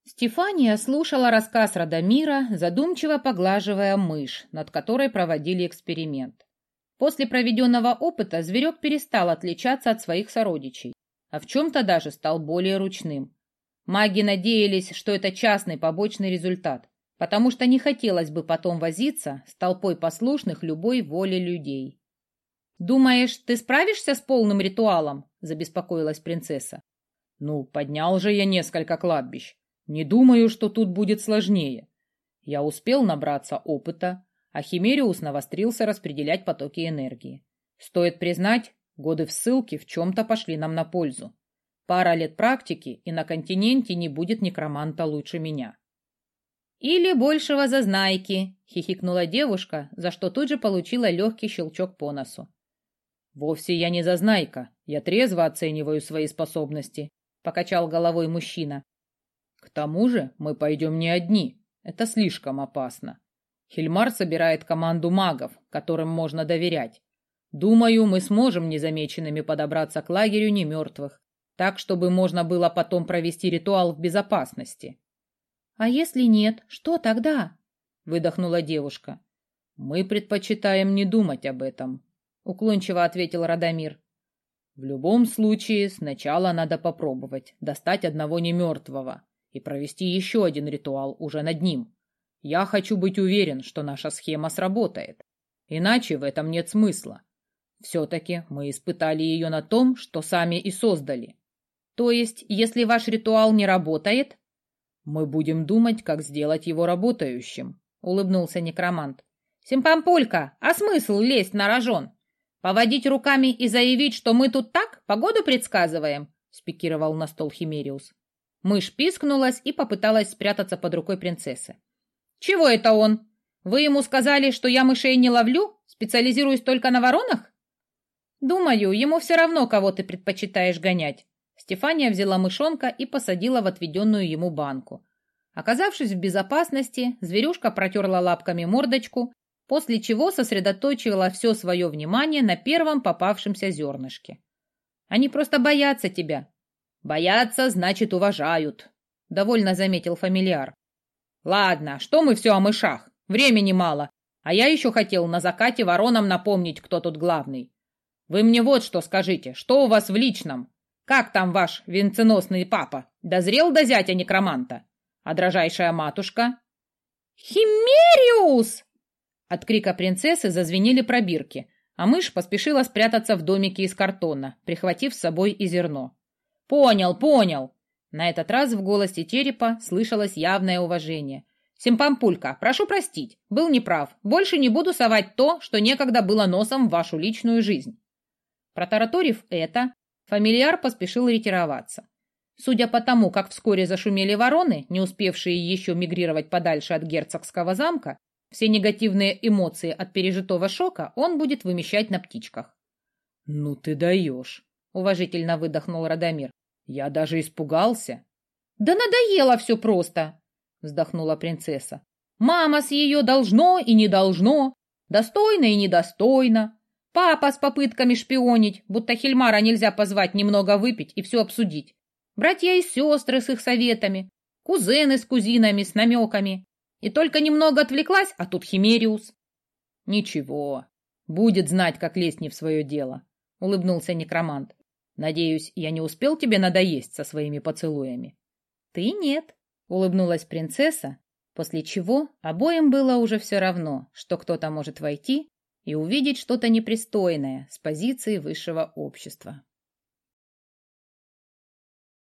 Стефания слушала рассказ Радомира, задумчиво поглаживая мышь, над которой проводили эксперимент. После проведенного опыта зверек перестал отличаться от своих сородичей, а в чем-то даже стал более ручным. Маги надеялись, что это частный побочный результат, потому что не хотелось бы потом возиться с толпой послушных любой воле людей. «Думаешь, ты справишься с полным ритуалом?» – забеспокоилась принцесса. «Ну, поднял же я несколько кладбищ. Не думаю, что тут будет сложнее. Я успел набраться опыта, а Химериус навострился распределять потоки энергии. Стоит признать, годы в ссылке в чем-то пошли нам на пользу. Пара лет практики, и на континенте не будет некроманта лучше меня». «Или большего зазнайки», — хихикнула девушка, за что тут же получила легкий щелчок по носу. «Вовсе я не зазнайка, я трезво оцениваю свои способности», — покачал головой мужчина. «К тому же мы пойдем не одни, это слишком опасно. Хильмар собирает команду магов, которым можно доверять. Думаю, мы сможем незамеченными подобраться к лагерю немертвых, так, чтобы можно было потом провести ритуал в безопасности». «А если нет, что тогда?» — выдохнула девушка. «Мы предпочитаем не думать об этом», — уклончиво ответил Радомир. «В любом случае, сначала надо попробовать достать одного немертвого и провести еще один ритуал уже над ним. Я хочу быть уверен, что наша схема сработает. Иначе в этом нет смысла. Все-таки мы испытали ее на том, что сами и создали». «То есть, если ваш ритуал не работает?» «Мы будем думать, как сделать его работающим», — улыбнулся некромант. «Симпампулька, а смысл лезть на рожон? Поводить руками и заявить, что мы тут так погоду предсказываем?» — спикировал на стол Химериус. Мышь пискнулась и попыталась спрятаться под рукой принцессы. «Чего это он? Вы ему сказали, что я мышей не ловлю? Специализируюсь только на воронах?» «Думаю, ему все равно, кого ты предпочитаешь гонять». Стефания взяла мышонка и посадила в отведенную ему банку. Оказавшись в безопасности, зверюшка протерла лапками мордочку, после чего сосредоточила все свое внимание на первом попавшемся зернышке. «Они просто боятся тебя». «Боятся, значит, уважают», — довольно заметил фамильяр. «Ладно, что мы все о мышах? Времени мало, а я еще хотел на закате воронам напомнить, кто тут главный. Вы мне вот что скажите, что у вас в личном? Как там ваш венценосный папа? Дозрел до зятя некроманта? А дрожайшая матушка?» «Химериус!» От крика принцессы зазвенели пробирки, а мышь поспешила спрятаться в домике из картона, прихватив с собой и зерно. «Понял, понял!» На этот раз в голосе черепа слышалось явное уважение. «Симпампулька, прошу простить, был неправ. Больше не буду совать то, что некогда было носом в вашу личную жизнь». Протараторив это, фамильяр поспешил ретироваться. Судя по тому, как вскоре зашумели вороны, не успевшие еще мигрировать подальше от герцогского замка, все негативные эмоции от пережитого шока он будет вымещать на птичках. «Ну ты даешь!» — уважительно выдохнул Радомир. «Я даже испугался». «Да надоело все просто!» — вздохнула принцесса. «Мама с ее должно и не должно, достойно и недостойно. Папа с попытками шпионить, будто Хильмара нельзя позвать немного выпить и все обсудить. Братья и сестры с их советами, кузены с кузинами, с намеками. И только немного отвлеклась, а тут Химериус». «Ничего, будет знать, как лезть не в свое дело», — улыбнулся некромант. «Надеюсь, я не успел тебе надоесть со своими поцелуями?» «Ты нет», — улыбнулась принцесса, после чего обоим было уже все равно, что кто-то может войти и увидеть что-то непристойное с позиции высшего общества.